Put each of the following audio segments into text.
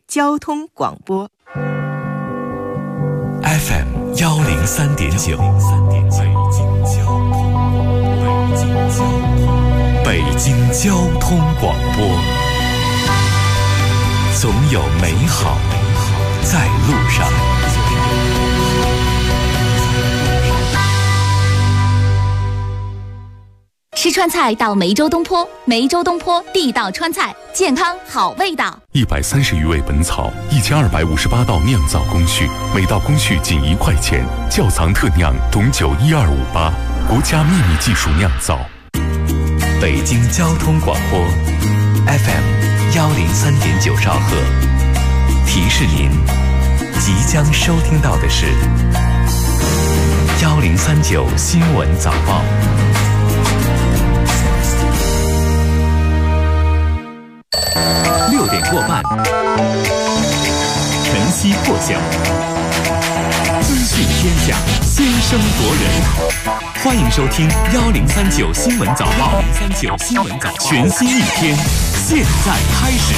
交通广播 FM 103.9，北京交通广播，总有美好在路上。 吃川菜到梅州东坡，梅州东坡地道川菜，健康好味道。 130余味本草，1258道酿造工序，每道工序仅1块钱。窖藏特酿董酒12588，国家秘密技术酿造。 北京交通广播 FM 103.9兆赫，提示您即将收听到的是1039新闻早报。6点过半，晨曦破晓，资讯天下，先声夺人。欢迎收听1039新闻早报，1039新闻早报，全新一天，现在开始。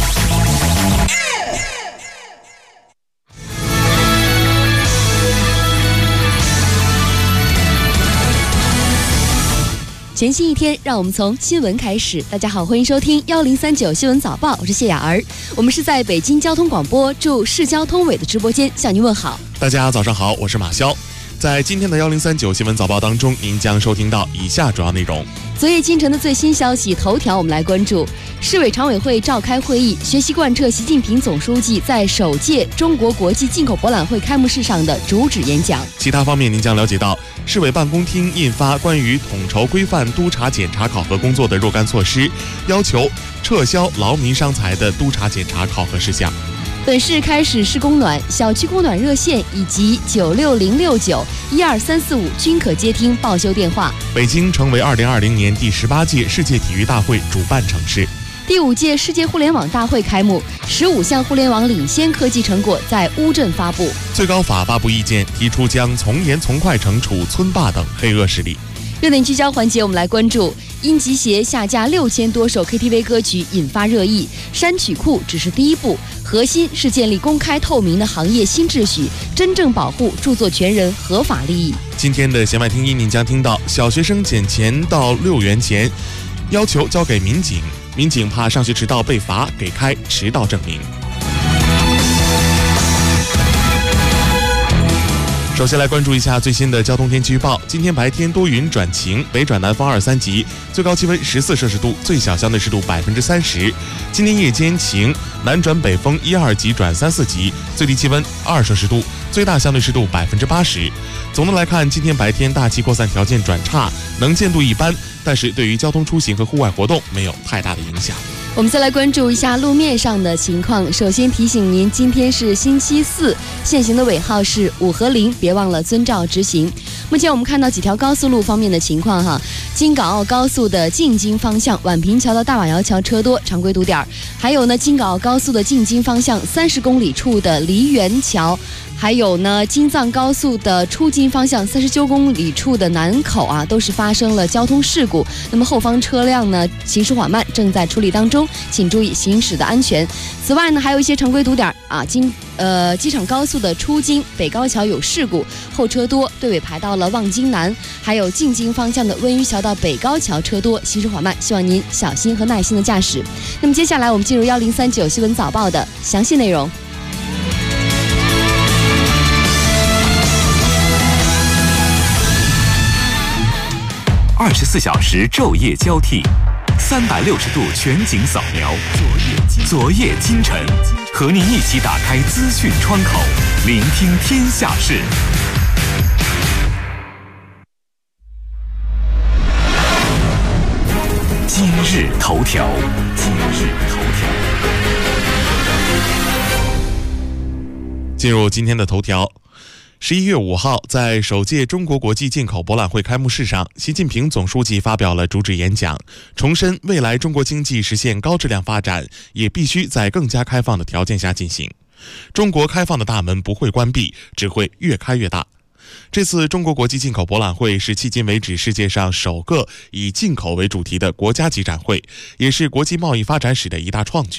全新一天，让我们从新闻开始。大家好，欢迎收听1039新闻早报，我是谢雅儿。我们是在北京交通广播驻市交通委的直播间向您问好。 大家早上好，我是马潇。在今天的1039新闻早报当中，您将收听到以下主要内容。 昨夜今晨的最新消息头条，我们来关注市委常委会召开会议，学习贯彻习近平总书记在首届中国国际进口博览会开幕式上的主旨演讲。 其他方面，您将了解到市委办公厅印发关于统筹规范督查检查考核工作的若干措施，要求撤销劳民伤财的督查检查考核事项。 本市开始市供暖，小区供暖热线以及96069、12345均可接听报修电话。 北京成为2020年第18届世界体育大会主办城市。 第5届世界互联网大会开幕，15项互联网领先科技成果在乌镇发布。 最高法发布意见，提出将从严从快惩处村霸等黑恶势力。 热点聚焦环节，我们来关注因集协下架6000多首 KTV 歌曲引发热议，删曲库只是第一步，核心是建立公开透明的行业新秩序，真正保护著作权人合法利益。 今天的弦外听音，您将听到小学生捡钱到6元钱，要求交给民警，民警怕上学迟到被罚，给开迟到证明。首先来关注一下最新的交通天气预报。今天白天多云转晴，北转南风2、3级，最高气温14摄氏度，最小相对湿度30%。今天夜间晴，南转北风1、2级转3、4级，最低气温2摄氏度，最大相对湿度80%。总的来看，今天白天大气扩散条件转差，能见度一般，但是对于交通出行和户外活动没有太大的影响。 我们再来关注一下路面上的情况。首先提醒您，今天是星期四，限行的尾号是5和0，别忘了遵照执行。目前我们看到几条高速路方面的情况哈，京港澳高速的进京方向宛平桥到大马窑桥车多，常规堵点；还有呢，京港澳高速的进京方向30公里处的梨园桥。还有呢，京藏高速的出京方向39公里处的南口啊，都是发生了交通事故。那么后方车辆呢行驶缓慢，正在处理当中，请注意行驶的安全。此外呢，还有一些常规堵点啊，机场高速的出京北高桥有事故，后车多，队尾排到了望京南。还有进京方向的温榆桥到北高桥车多，行驶缓慢，希望您小心和耐心的驾驶。那么接下来我们进入1039新闻早报的详细内容。 24小时昼夜交替，360度全景扫描，昨夜今晨，和您一起打开资讯窗口，聆听天下事。今日头条， 进入今天的头条。11月5号，在首届中国国际进口博览会开幕式上，习近平总书记发表了主旨演讲，重申未来中国经济实现高质量发展，也必须在更加开放的条件下进行。中国开放的大门不会关闭，只会越开越大。这次中国国际进口博览会是迄今为止世界上首个以进口为主题的国家级展会，也是国际贸易发展史的一大创举。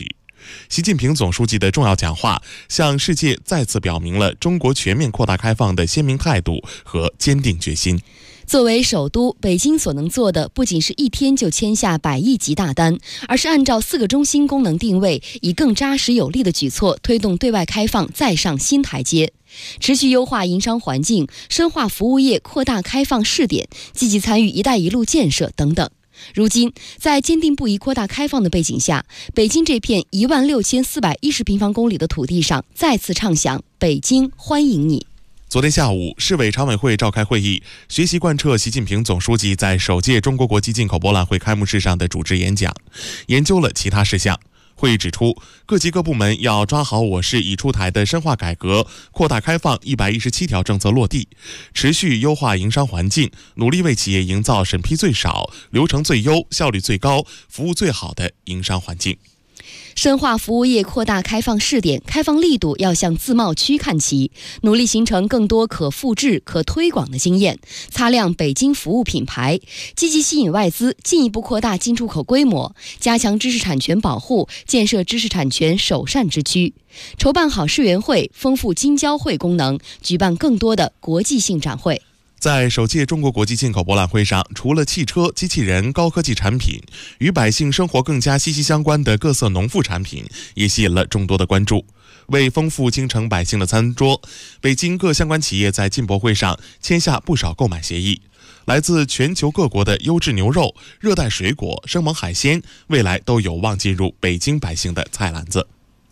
习近平总书记的重要讲话向世界再次表明了中国全面扩大开放的鲜明态度和坚定决心。 作为首都，北京所能做的不仅是一天就签下100亿级大单，而是按照4个中心功能定位，以更扎实有力的举措推动对外开放再上新台阶，持续优化营商环境，深化服务业扩大开放试点，积极参与“一带一路”建设等等。如今，在坚定不移扩大开放的背景下，北京这片16410平方公里的土地上再次唱响“北京欢迎你”。 昨天下午，市委常委会召开会议，学习贯彻习近平总书记在首届中国国际进口博览会开幕式上的主旨演讲，研究了其他事项。会议指出，各级各部门要抓好我市已出台的深化改革、扩大开放117条政策落地，持续优化营商环境，努力为企业营造审批最少、流程最优、效率最高、服务最好的营商环境。 深化服务业扩大开放试点，开放力度要向自贸区看齐，努力形成更多可复制、可推广的经验，擦亮北京服务品牌，积极吸引外资，进一步扩大进出口规模，加强知识产权保护，建设知识产权首善之区，筹办好世园会，丰富京交会功能，举办更多的国际性展会。 在首届中国国际进口博览会上，除了汽车、机器人、高科技产品，与百姓生活更加息息相关的各色农副产品也吸引了众多的关注。为丰富京城百姓的餐桌，北京各相关企业在进博会上签下不少购买协议。来自全球各国的优质牛肉、热带水果、生猛海鲜，未来都有望进入北京百姓的菜篮子。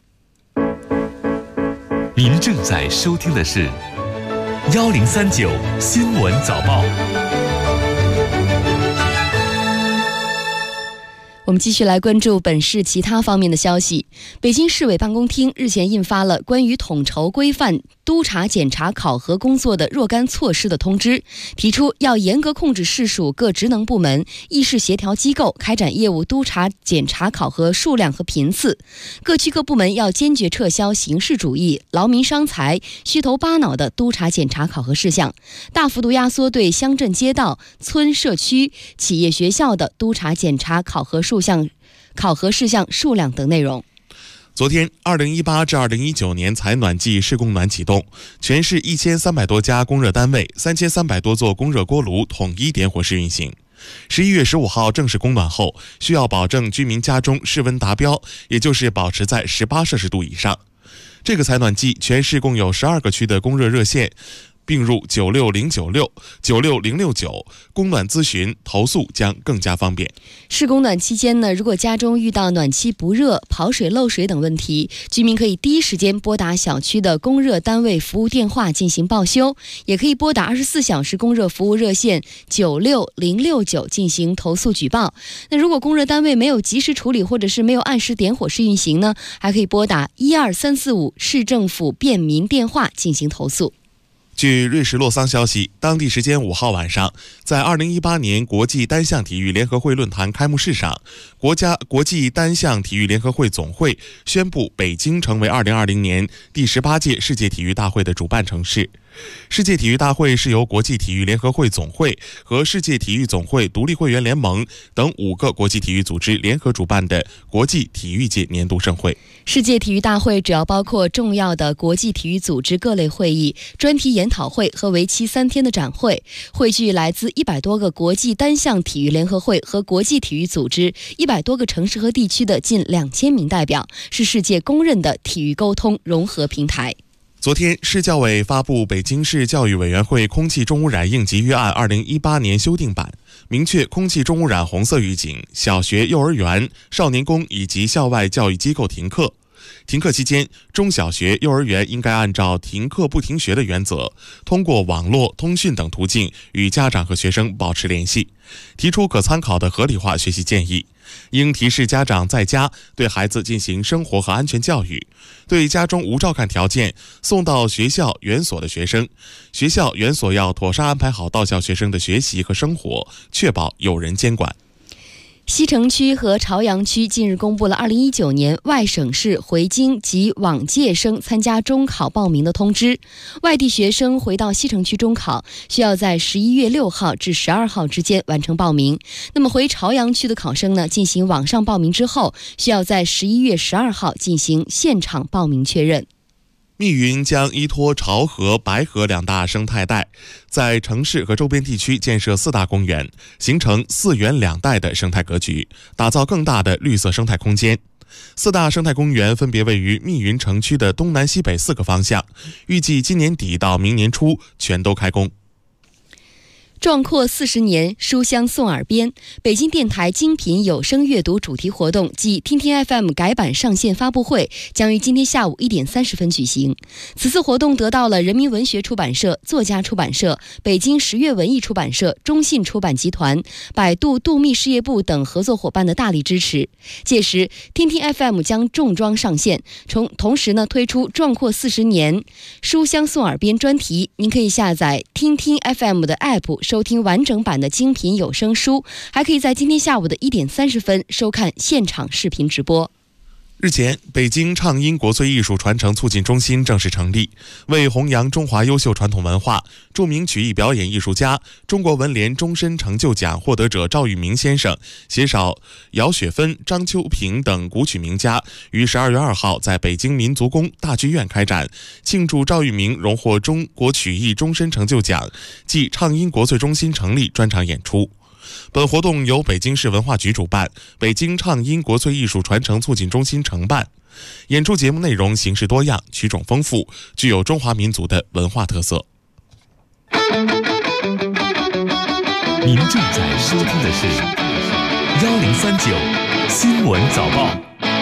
您正在收听的是1039新闻早报。 我们继续来关注本市其他方面的消息。北京市委办公厅日前印发了关于统筹规范督查检查考核工作的若干措施的通知，提出要严格控制市属各职能部门、议事协调机构开展业务督查检查考核数量和频次。各区各部门要坚决撤销形式主义、劳民伤财、虚头巴脑的督查检查考核事项，大幅度压缩对乡镇街道、村社区、企业学校的督查检查考核事项数量等内容。 昨天，2018至2019年采暖季试供暖启动，全市1300多家供热单位、3300多座供热锅炉统一点火试运行。11月15号正式供暖后，需要保证居民家中室温达标，也就是保持在18摄氏度以上。这个采暖季，全市共有12个区的供热热线并入96096、96069，供暖咨询投诉将更加方便。 试供暖期间呢，如果家中遇到暖气不热、跑水漏水等问题，居民可以第一时间拨打小区的供热单位服务电话进行报修，也可以拨打24小时供热服务热线96069进行投诉举报。那如果供热单位没有及时处理，或者是没有按时点火试运行呢，还可以拨打12345市政府便民电话进行投诉。 据瑞士洛桑消息，当地时间5号晚上，在2018年国际单项体育联合会论坛开幕式上，国际单项体育联合会总会宣布北京成为2020年第18届世界体育大会的主办城市。世界体育大会是由国际体育联合会总会和世界体育总会独立会员联盟等5个国际体育组织联合主办的国际体育界年度盛会。 世界体育大会主要包括重要的国际体育组织各类会议、专题研讨会和为期3天的展会，汇聚来自100多个国际单项体育联合会和国际体育组织100多个城市和地区的近2000名代表，是世界公认的体育沟通融合平台。 昨天，市教委发布《北京市教育委员会空气重污染应急预案2018年修订版》，明确空气重污染红色预警，小学、幼儿园、少年宫以及校外教育机构停课。停课期间，中小学、幼儿园应该按照停课不停学的原则，通过网络、通讯等途径与家长和学生保持联系，提出可参考的合理化学习建议。应提示家长在家对孩子进行生活和安全教育，对家中无照看条件送到学校园所的学生，学校园所要妥善安排好到校学生的学习和生活，确保有人监管。 西城区和朝阳区近日公布了2019年外省市回京及往届生参加中考报名的通知。外地学生回到西城区中考，需要在11月6号至12号之间完成报名。那么回朝阳区的考生呢，进行网上报名之后，需要在11月12号进行现场报名确认。 密云将依托潮河、白河两大生态带，在城市和周边地区建设4大公园，形成4园2带的生态格局，打造更大的绿色生态空间。4大生态公园分别位于密云城区的东南西北4个方向，预计今年底到明年初全都开工。 壮阔40年，书香送耳边。北京电台精品有声阅读主题活动暨听听 FM 改版上线发布会将于今天下午1点30分举行。此次活动得到了人民文学出版社、作家出版社、北京十月文艺出版社、中信出版集团、百度度秘事业部等合作伙伴的大力支持。届时，听听 FM 将重装上线，同时呢推出壮阔40年，书香送耳边专题。您可以下载听听 FM 的 App。收听完整版的精品有声书，还可以在今天下午的1点30分收看现场视频直播。 日前，北京畅音国粹艺术传承促进中心正式成立，为弘扬中华优秀传统文化，著名曲艺表演艺术家、中国文联终身成就奖获得者赵玉明先生携手姚雪芬、张秋平等古曲名家，于12月2号在北京民族宫大剧院开展庆祝赵玉明荣获中国曲艺终身成就奖暨畅音国粹中心成立专场演出。本活动由北京市文化局主办，北京畅音国粹艺术传承促进中心承办。演出节目内容形式多样，曲种丰富，具有中华民族的文化特色。 您正在收听的是1039新闻早报。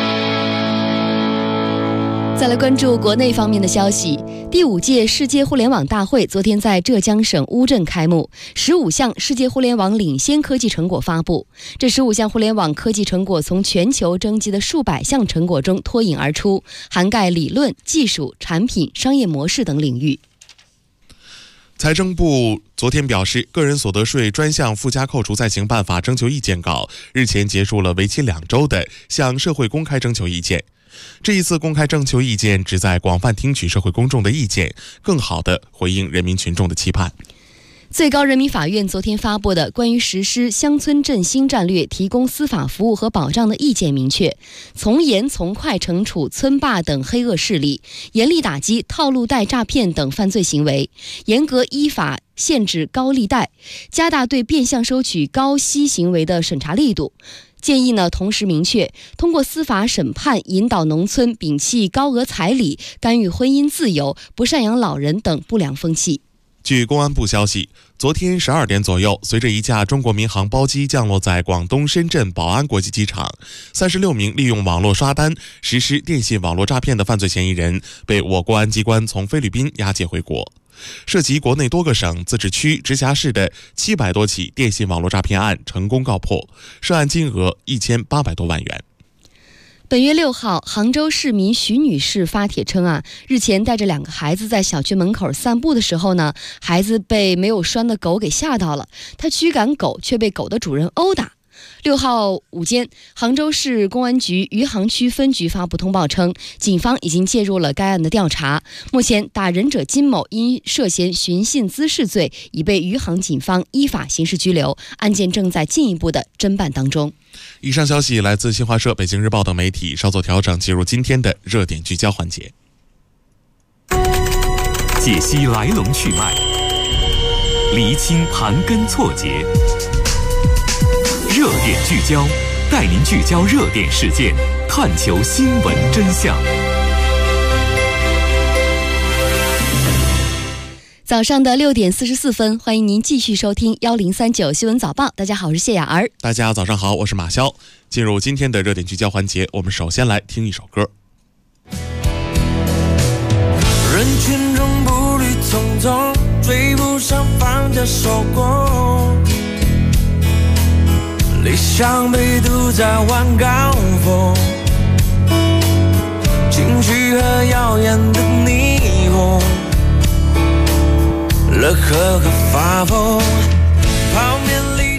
再来关注国内方面的消息。第5届世界互联网大会昨天在浙江省乌镇开幕，15项世界互联网领先科技成果发布。这15项互联网科技成果从全球征集的数百项成果中脱颖而出，涵盖理论、技术、产品、商业模式等领域。 财政部昨天表示，个人所得税专项附加扣除暂行办法征求意见稿日前结束了为期2周的向社会公开征求意见。这一次公开征求意见旨在广泛听取社会公众的意见，更好地回应人民群众的期盼。 最高人民法院昨天发布的关于实施乡村振兴战略提供司法服务和保障的意见明确，从严从快惩处村霸等黑恶势力，严厉打击套路贷诈骗等犯罪行为，严格依法限制高利贷，加大对变相收取高息行为的审查力度。建议呢，同时明确通过司法审判引导农村摒弃高额彩礼、干预婚姻自由、不赡养老人等不良风气。 据公安部消息，昨天12点左右，随着一架中国民航包机降落在广东深圳宝安国际机场，36名利用网络刷单实施电信网络诈骗的犯罪嫌疑人被我国安机关从菲律宾押解回国。涉及国内多个省、自治区、直辖市的700多起电信网络诈骗案成功告破，涉案金额1800多万元。 本月6号，杭州市民徐女士发帖称日前带着2个孩子在小区门口散步的时候呢，孩子被没有拴的狗给吓到了，她驱赶狗却被狗的主人殴打。6号午间，杭州市公安局余杭区分局发布通报称，警方已经介入了该案的调查。目前，打人者金某因涉嫌寻衅滋事罪，已被余杭警方依法刑事拘留，案件正在进一步的侦办当中。 以上消息来自新华社、北京日报等媒体，稍作调整，进入今天的热点聚焦环节， 解析来龙去脉，厘清盘根错节。热点聚焦，带您聚焦热点事件，探求新闻真相。 早上的6点44分，欢迎您继续收听1039新闻早报。大家好，我是谢雅儿。 大家早上好，我是马潇。进入今天的热点聚焦环节，我们首先来听一首歌。 人群中步履匆匆，追不上放假收工，理想被堵在晚高峰，情绪和耀眼的霓虹，乐呵和发疯，泡面里加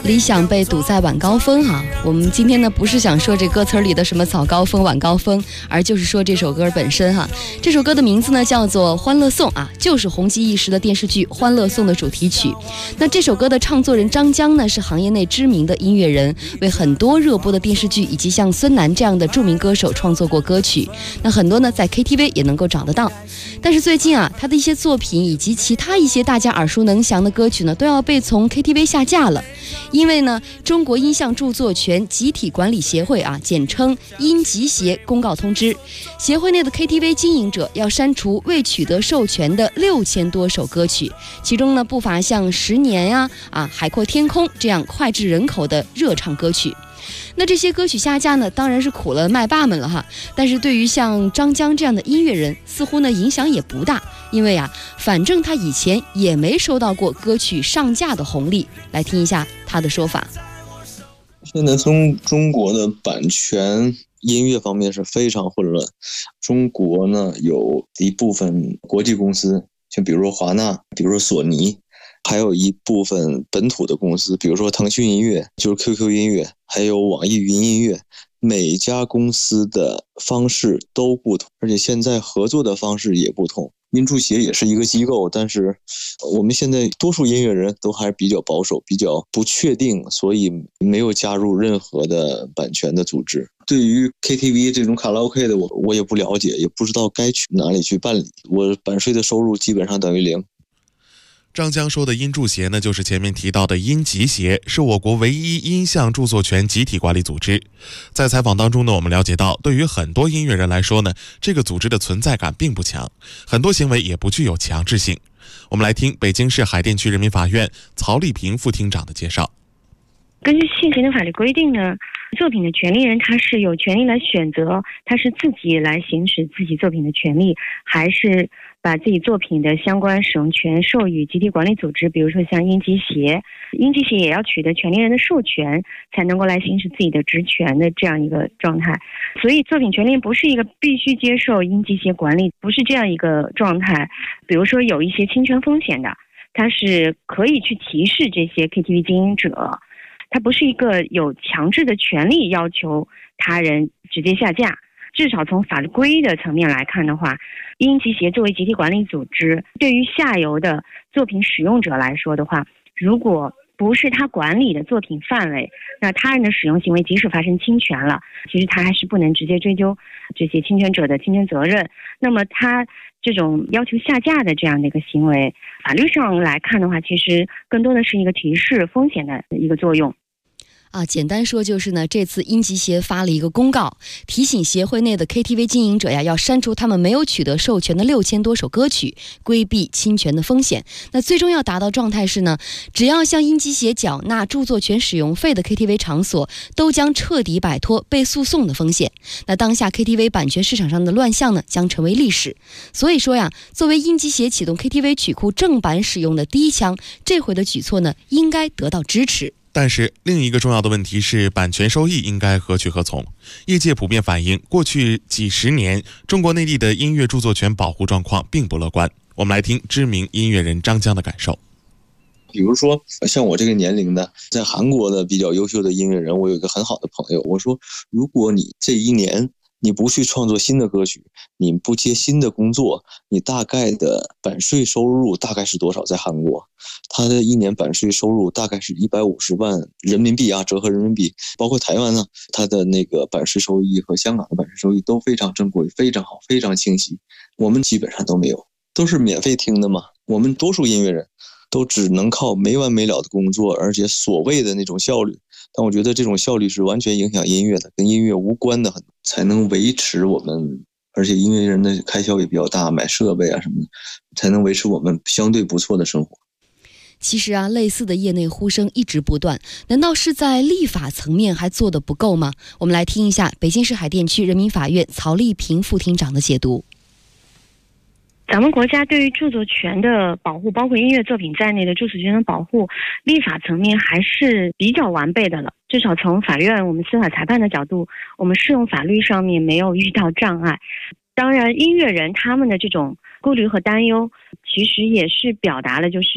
理想被堵在晚高峰哈。我们今天呢不是想说这歌词里的什么早高峰晚高峰，而就是说这首歌本身哈。这首歌的名字呢叫做《欢乐颂》啊，就是红极一时的电视剧《欢乐颂》的主题曲。那这首歌的唱作人张江呢是行业内知名的音乐人，为很多热播的电视剧以及像孙楠这样的著名歌手创作过歌曲。那很多呢在 KTV 也能够找得到。但是最近啊，他的一些作品以及其他一些大家耳熟能详的歌曲呢，都要被从 KTV 下架了。因为呢，中国音像著作权集体管理协会啊，简称音集协公告通知，协会内的 KTV 经营者要删除未取得授权的6000多首歌曲，其中呢不乏像《10年》海阔天空这样脍炙人口的热唱歌曲。那这些歌曲下架呢，当然是苦了麦霸们了哈。但是对于像张江这样的音乐人，似乎呢影响也不大，因为反正他以前也没收到过歌曲上架的红利。来听一下他的说法。 现在从中国的版权音乐方面是非常混乱。中国呢有一部分国际公司，就比如说华纳，比如说索尼，还有一部分本土的公司，比如说腾讯音乐，就是 QQ 音乐，还有网易云音乐。每家公司的方式都不同，而且现在合作的方式也不同。音著协也是一个机构，但是我们现在多数音乐人都还是比较保守，比较不确定，所以没有加入任何的版权的组织。对于 KTV 这种卡拉 OK 的我也不了解，也不知道该去哪里去办理，我版税的收入基本上等于0。 张江说的音著协呢，就是前面提到的音集协，是我国唯一音像著作权集体管理组织。在采访当中呢，我们了解到，对于很多音乐人来说呢，这个组织的存在感并不强，很多行为也不具有强制性。我们来听北京市海淀区人民法院曹丽萍副厅长的介绍。 根据现行的法律规定呢，作品的权利人他是有权利来选择，他是自己来行使自己作品的权利，还是把自己作品的相关使用权授予集体管理组织，比如说像音集协。音集协也要取得权利人的授权，才能够来行使自己的职权的这样一个状态。所以作品权利人不是一个必须接受音集协管理，不是这样一个状态。比如说有一些侵权风险的，他是可以去提示这些 KTV 经营者，它不是一个有强制的权利要求他人直接下架。至少从法律规的层面来看的话，音集协作为集体管理组织，对于下游的作品使用者来说的话，如果不是他管理的作品范围，那他人的使用行为即使发生侵权了，其实他还是不能直接追究这些侵权者的侵权责任。那么他这种要求下架的这样的一个行为，法律上来看的话，其实更多的是一个提示风险的一个作用。 简单说就是呢，这次音集协发了一个公告，提醒协会内的 KTV 经营者要删除他们没有取得授权的6000多首歌曲，规避侵权的风险。那最终要达到状态是呢，只要向音集协缴纳著作权使用费的 KTV 场所，都将彻底摆脱被诉讼的风险。那当下 KTV 版权市场上的乱象呢，将成为历史。所以说作为音集协启动 KTV 曲库正版使用的第一枪，这回的举措呢，应该得到支持。 但是另一个重要的问题是，版权收益应该何去何从？业界普遍反映，过去几十年中国内地的音乐著作权保护状况并不乐观。我们来听知名音乐人张江的感受。 比如说像我这个年龄的，在韩国的比较优秀的音乐人，我有一个很好的朋友，我说如果你这一年你不去创作新的歌曲，你不接新的工作，你大概的版税收入大概是多少？在韩国他的一年版税收入大概是150万人民币折合人民币。包括台湾呢，他的那个版税收益和香港的版税收益都非常正规，非常好，非常清晰。我们基本上都没有，都是免费听的嘛。我们多数音乐人都只能靠没完没了的工作，而且所谓的那种效率，但我觉得这种效率是完全影响音乐的，跟音乐无关的，才能维持我们，而且音乐人的开销也比较大，买设备什么的，才能维持我们相对不错的生活。 其实类似的业内呼声一直不断，难道是在立法层面还做得不够吗？我们来听一下北京市海淀区人民法院曹丽萍副厅长的解读。 咱们国家对于著作权的保护，包括音乐作品在内的著作权的保护，立法层面还是比较完备的了。至少从法院我们司法裁判的角度，我们适用法律上面没有遇到障碍。当然音乐人他们的这种顾虑和担忧，其实也是表达了就是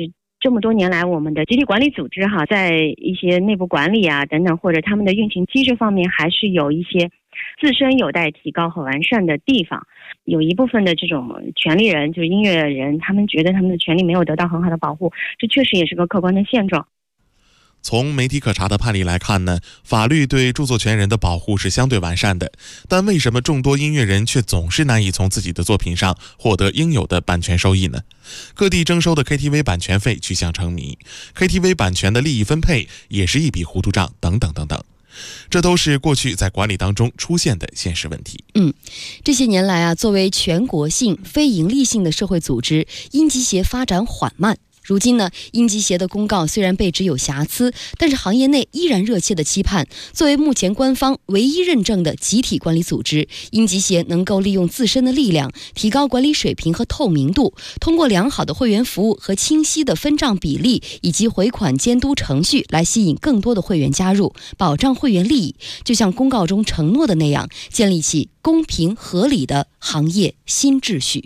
这么多年来，我们的集体管理组织在一些内部管理啊等等，或者他们的运行机制方面，还是有一些自身有待提高和完善的地方。有一部分的这种权利人，就是音乐人，他们觉得他们的权利没有得到很好的保护，这确实也是个客观的现状。 从媒体可查的判例来看呢，法律对著作权人的保护是相对完善的，但为什么众多音乐人却总是难以从自己的作品上获得应有的版权收益呢？各地征收的 KTV 版权费趋向成谜， KTV 版权的利益分配也是一笔糊涂账，等等等等，这都是过去在管理当中出现的现实问题。 这些年来作为全国性非营利性的社会组织，音集协发展缓慢。如今呢，音集协的公告虽然被指有瑕疵，但是行业内依然热切的期盼，作为目前官方唯一认证的集体管理组织，音集协能够利用自身的力量，提高管理水平和透明度，通过良好的会员服务和清晰的分账比例以及回款监督程序来吸引更多的会员加入，保障会员利益，就像公告中承诺的那样，建立起公平合理的行业新秩序。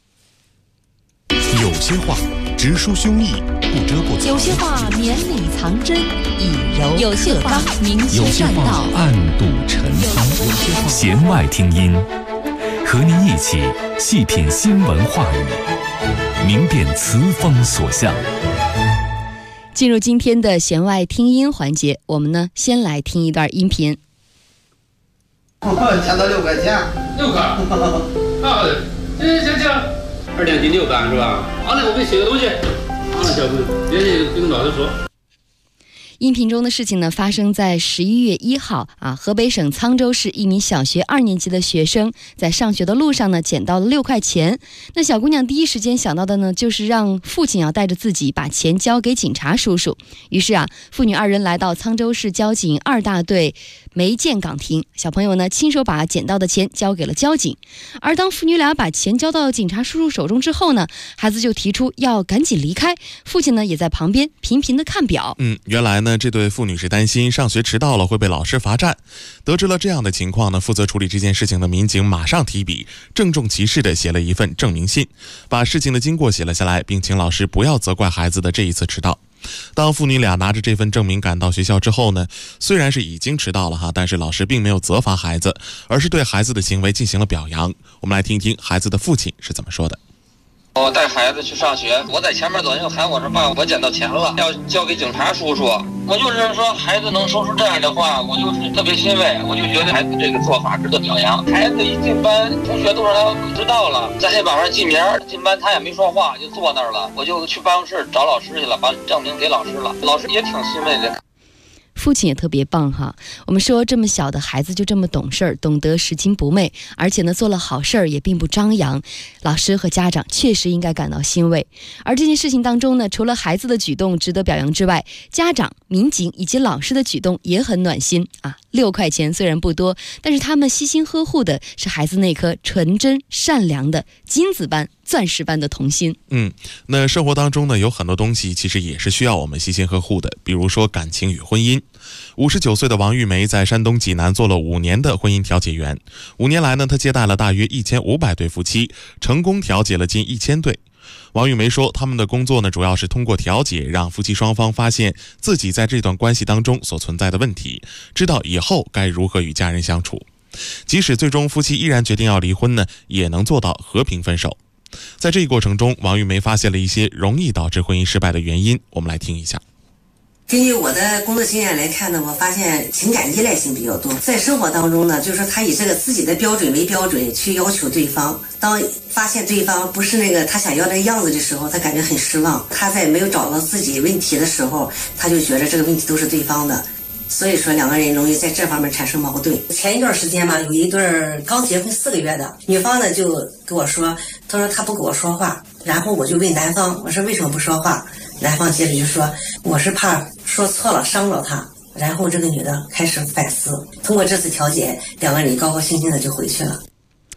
有些话直抒胸臆，不遮不藏； 有些话绵里藏针，以柔有些话明有些修栈道话。暗度陈仓。弦外听音，和您一起细品新闻话语，明辨词风所向。 进入今天的弦外听音环节，我们呢先来听一段音频。 捡到6块钱 ，6块，好的，行，2两斤6干是吧？好嘞，我给你写个东西。好了，小朋友，别跟老师说。 音频中的事情呢，发生在11月1号河北省沧州市一名小学2年级的学生在上学的路上呢，捡到了6块钱。那小姑娘第一时间想到的呢，就是让父亲要带着自己把钱交给警察叔叔。于是父女2人来到沧州市交警2大队梅建岗亭，小朋友呢亲手把捡到的钱交给了交警。而当父女俩把钱交到警察叔叔手中之后呢，孩子就提出要赶紧离开，父亲呢也在旁边频频的看表。 原来呢，这对父女是担心上学迟到了会被老师罚站。得知了这样的情况呢，负责处理这件事情的民警马上提笔，郑重其事地写了一份证明信，把事情的经过写了下来，并请老师不要责怪孩子的这一次迟到。当父女俩拿着这份证明赶到学校之后呢，虽然是已经迟到了但是老师并没有责罚孩子，而是对孩子的行为进行了表扬。我们来听听孩子的父亲是怎么说的。 我带孩子去上学，我在前面走，就喊我说爸，我捡到钱了，要交给警察叔叔。我就是说孩子能说出这样的话，我就是特别欣慰，我就觉得孩子这个做法值得表扬。孩子一进班，同学都让他知道了，在黑板上记名，进班他也没说话，就坐那儿了。我就去办公室找老师去了，把证明给老师了，老师也挺欣慰的。 父亲也特别棒我们说这么小的孩子就这么懂事儿，懂得拾金不昧，而且呢做了好事儿也并不张扬，老师和家长确实应该感到欣慰。而这件事情当中呢，除了孩子的举动值得表扬之外，家长、民警以及老师的举动也很暖心6块钱虽然不多，但是他们悉心呵护的是孩子那颗纯真善良的金子般钻石般的童心。 那生活当中呢，有很多东西其实也是需要我们悉心呵护的，比如说感情与婚姻。59岁的王玉梅在山东济南做了5年的婚姻调解员，5年来呢，她接待了大约1500对夫妻，成功调解了近1000对。王玉梅说，他们的工作呢，主要是通过调解，让夫妻双方发现自己在这段关系当中所存在的问题，知道以后该如何与家人相处。即使最终夫妻依然决定要离婚呢，也能做到和平分手。在这一过程中，王玉梅发现了一些容易导致婚姻失败的原因，我们来听一下。 根据我的工作经验来看呢，我发现情感依赖性比较多。在生活当中呢，就是说他以这个自己的标准为标准去要求对方，当发现对方不是那个他想要的样子的时候，他感觉很失望。他在没有找到自己问题的时候，他就觉得这个问题都是对方的，所以说2个人容易在这方面产生矛盾。前一段时间有一对刚结婚4个月的女方呢，就跟我说，她说她不跟我说话，然后我就问男方，我说为什么不说话？男方接着就说，我是怕说错了伤到他。然后这个女的开始反思，通过这次调解，2个人高高兴兴的就回去了。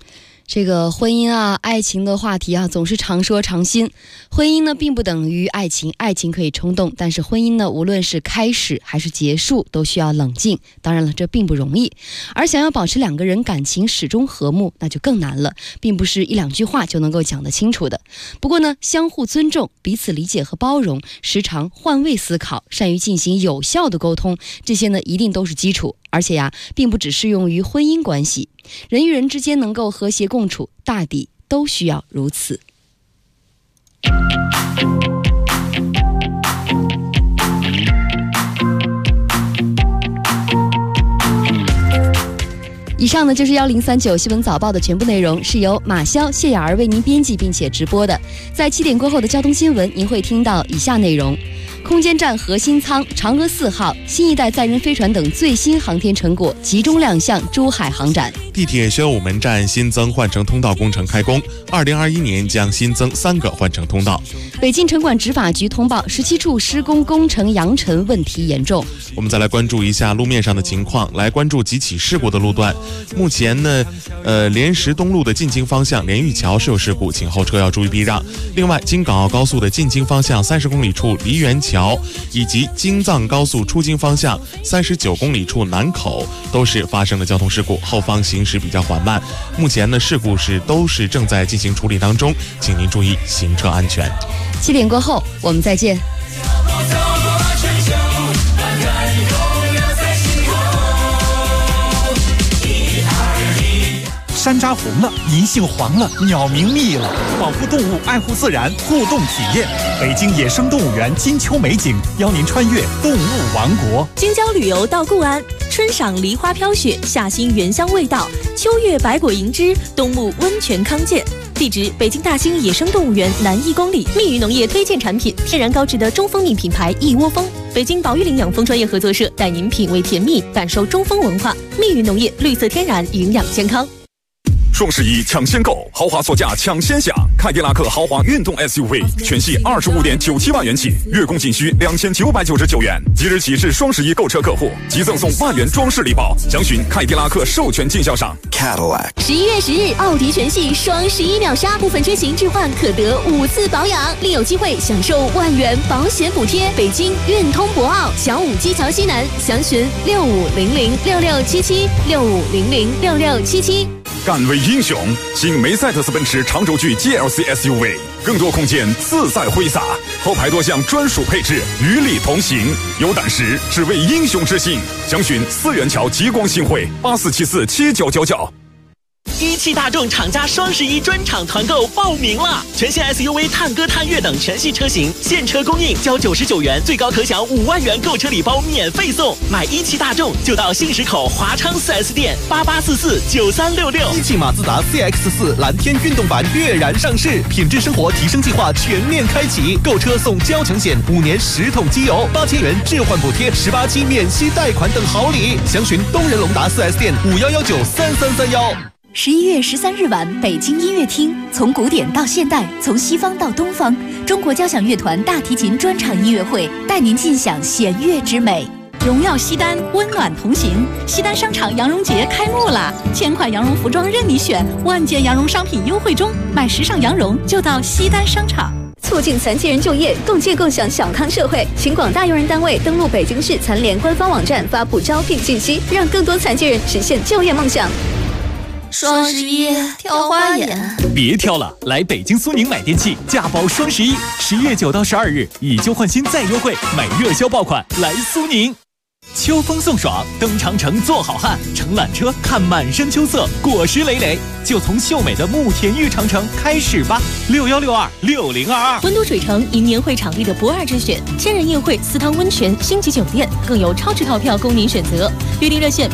这个婚姻啊、爱情的话题啊，总是常说常新。婚姻呢，并不等于爱情，爱情可以冲动，但是婚姻呢，无论是开始还是结束，都需要冷静。当然了，这并不容易。而想要保持两个人感情始终和睦，那就更难了，并不是一两句话就能够讲得清楚的。不过呢，相互尊重、彼此理解和包容，时常换位思考，善于进行有效的沟通，这些呢，一定都是基础。而且呀，并不只适用于婚姻关系，人与人之间能够和谐共处，大抵都需要如此。以上呢就是1039新闻早报的全部内容，是由马潇、谢雅儿为您编辑并且直播的。在7点过后的交通新闻，您会听到以下内容：空间站核心舱、嫦娥4号、新一代载人飞船等最新航天成果集中亮相珠海航展。 地铁宣武门站新增换乘通道工程开工，2021年将新增3个换乘通道。 北京城管执法局通报17处施工工程扬尘问题严重。 我们再来关注一下路面上的情况，来关注几起事故的路段。目前呢，莲石东路的进京方向莲玉桥是有事故，请后车要注意避让。另外，京港澳高速的进京方向30公里处梨园桥，以及京藏高速出京方向39公里处南口都是发生了交通事故，后方行驶比较缓慢。目前呢，事故都是正在进行处理当中，请您注意行车安全。 7点过后，我们再见。 山楂红了，银杏黄了，鸟鸣密了，保护动物，爱护自然，互动体验。北京野生动物园金秋美景，邀您穿越动物王国。 京郊旅游到固安，春赏梨花飘雪，夏欣原香味道，秋月百果银枝，冬沐温泉康健。地址：北京大兴野生动物园南1公里。蜜语农业推荐产品：天然高质的中蜂蜜品牌一窝蜂。北京宝玉林养蜂专业合作社带您品味甜蜜，感受中蜂文化。蜜语农业，绿色天然，营养健康。 双11抢先购，豪华座驾抢先享，凯迪拉克豪华运动 SUV 全系25.97万元起，月供仅需2999元。即日起至双11购车客户即赠送万元装饰礼包，详询凯迪拉克授权经销商 Cadillac。 11月10日，奥迪全系双11秒杀，部分车型置换可得5次保养，另有机会享受万元保险补贴。北京运通博奥小武基桥西南，详询6500667765006677。 敢为英雄，新梅赛德斯奔驰长轴距 GLC SUV， 更多空间自在挥洒，后排多项专属配置与你同行。有胆识，只为英雄之心。详询4元桥极光新会84747999。 一汽大众厂家双11专场团购报名了，全新 SUV 探歌探岳等全系车型现车供应，交99元，最高可享5万元购车礼包免费送。买一汽大众就到信实口华昌 4S 店88449366。 一汽马自达 CX-4 蓝天运动版跃然上市，品质生活提升计划全面开启，购车送交强险，5年10桶机油，8000元置换补贴，18期免息贷款等好礼。详询东仁龙达 4S 店51193331。 11月13日晚，北京音乐厅，从古典到现代，从西方到东方，中国交响乐团大提琴专场音乐会，带您尽享弦乐之美。荣耀西单，温暖同行。西单商场羊绒节开幕啦！1000款羊绒服装任你选，万件羊绒商品优惠中，买时尚羊绒就到西单商场。 促进残疾人就业，共建共享小康社会。请广大用人单位登录北京市残联官方网站发布招聘信息，让更多残疾人实现就业梦想。 双11挑花眼， 别挑了，来北京苏宁买电器，价包双11，11月9到12日，以旧换新再优惠，买热销爆款，来苏宁。秋风送爽，登长城做好汉，乘缆车看满山秋色，果实累累，就从秀美的慕田峪长城开始吧。61626022。 温都水城迎年会场地的不二之选，千人宴会、私汤温泉、星级酒店，更有超值套票供您选择。预订热线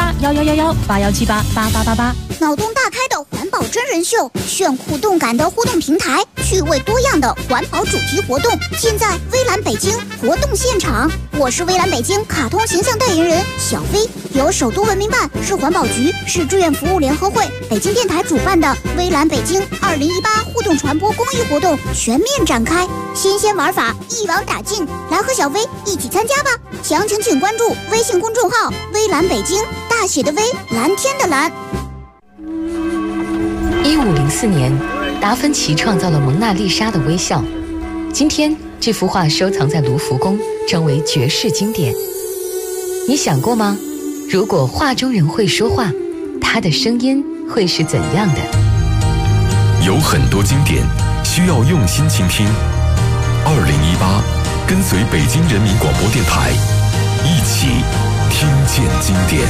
8178111181788888。 脑洞大开的环保真人秀，炫酷动感的互动平台，趣味多样的环保主题活动，尽在微蓝北京活动现场。我是微蓝北京卡通形象代言人小飞，由首都文明办、市环保局、市志愿服务联合会、北京电台主办的微蓝北京2018互动传播公益活动全面展开，新鲜玩法一网打尽，来和小飞一起参加吧！详情请关注微信公众号微蓝北京，大写的微，蓝天的蓝。 1504年，达芬奇创造了蒙娜丽莎的微笑。今天，这幅画收藏在卢浮宫，成为绝世经典。你想过吗？如果画中人会说话，他的声音会是怎样的？ 有很多经典需要用心倾听。2018，跟随北京人民广播电台，一起听见经典。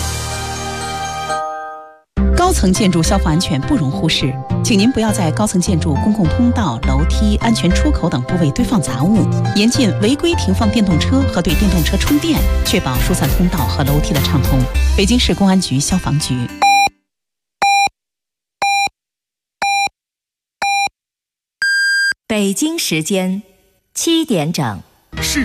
高层建筑消防安全不容忽视，请您不要在高层建筑公共通道、楼梯、安全出口等部位堆放杂物，严禁违规停放电动车和对电动车充电，确保疏散通道和楼梯的畅通。北京市公安局消防局。 北京时间7点整。 是